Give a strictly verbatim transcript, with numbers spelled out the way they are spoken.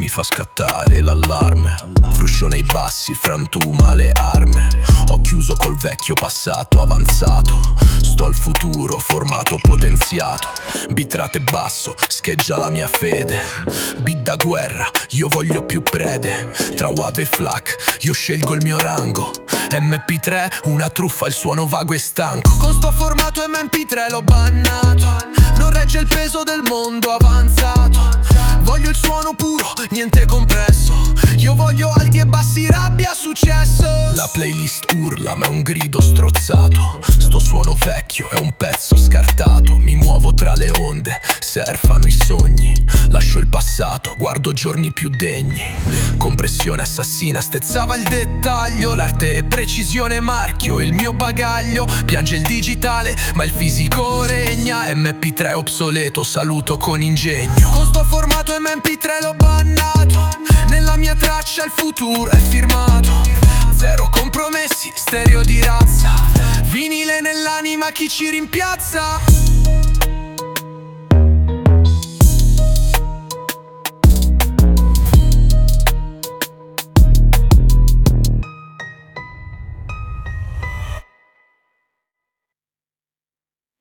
mi fa scattare l'allarme. Fruscio nei bassi, frantuma le armi. Ho chiuso col vecchio passato avanzato. Sto al futuro, formato potenziato. Bitrate basso, scheggia la mia fede. Beat da guerra, io voglio più prede. Tra wave e flak, io scelgo il mio rango. M P tre, una truffa, il suono vago e stanco. Con sto formato M P tre l'ho bannato. Non regge il peso del mondo avanzato. Voglio il suono puro, niente compresso. Io voglio alti e bassi, rabbia, successo. La playlist urla ma è un grido strozzato. Sto suono vecchio è un pezzo scartato. Mi muovo tra le onde, surfano i sogni. Lascio il passato, guardo giorni più degni. Compressione assassina stezzava il dettaglio. L'arte è precisione marchio, il mio bagaglio. Piange il digitale ma il fisico regna. M P tre obsoleto, saluto con ingegno. Con sto formato M P tre l'ho bannato. Nella mia traccia il futuro è firmato. Zero compromessi, stereo di razza. Vinile nell'anima, chi ci rimpiazza?